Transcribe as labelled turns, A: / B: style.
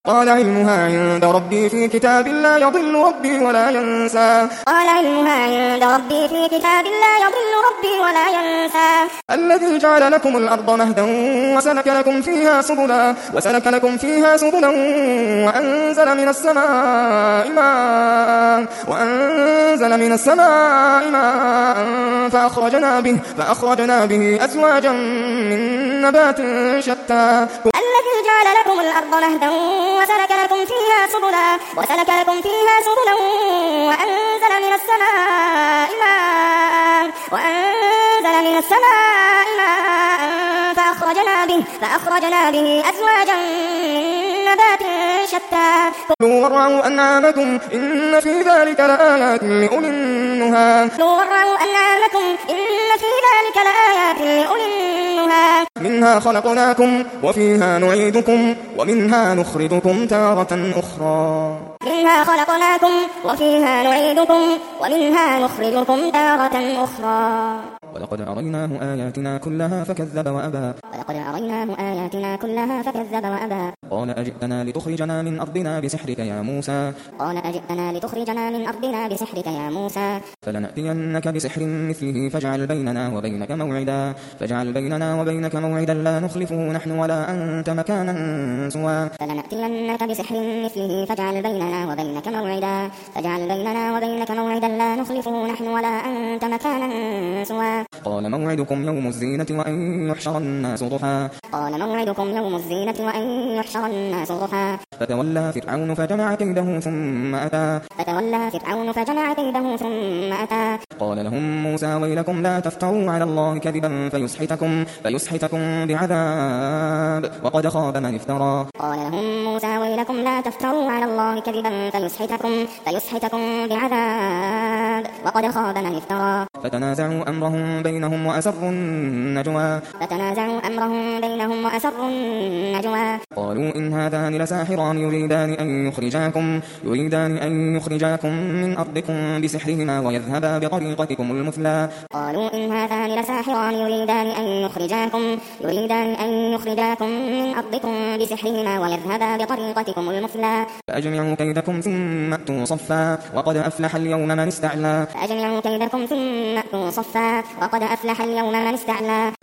A: قال علمها عند ربي في كتاب لا يضل ربي ولا ينسى.
B: قال علمها عند ربي في كتاب لا يضل ربي ولا ينسى.
A: الذي جعل لكم الأرض مهدا وسلك لكم فيها سبلا وأنزل من السماء ماء فأخرجنا به أزواجا من نبات شتى.
B: الذي جعل لكم الأرض مهدا وسلك لكم فيها سبلا وأنزل من السماء ماء فأخرجنا به أزواجا من نبات شتى.
A: كلوا وارعوا أنعامكم إن في ذلك لآيات لأولي النهى. منها خلقناكم وفيها نعيدكم ومنها نخرجكم تارة أخرى. ولقد أريناه آياتنا كلها فكذب وأبى. قال أجئتنا لتخرجنا من أرضنا بسحرك يا موسى. فلنأتينك بسحر مثله فاجعل بيننا وبينك موعدا لا نخلفه نحن ولا أنت مكانا سوى. قال موعدكم يوم الزينة وأن يحشر الناس ضحى. فتولى فرعون فجمع كيده ثم أتى. قال لهم موسى ويلكم لا تفتروا على الله كذبا فيسحتكم بعذاب وقد خاب من افترى. فتنازعوا أمرهم بينهم وأسروا النجوى. قالوا إن هذان لساحران يريدان أن يخرجاكم من أرضكم بسحرهما ويذهبا بطريقتكم المثلى. فأجمعوا كيدكم ثم أتوا صفا وقد أفلح اليوم من استعلى.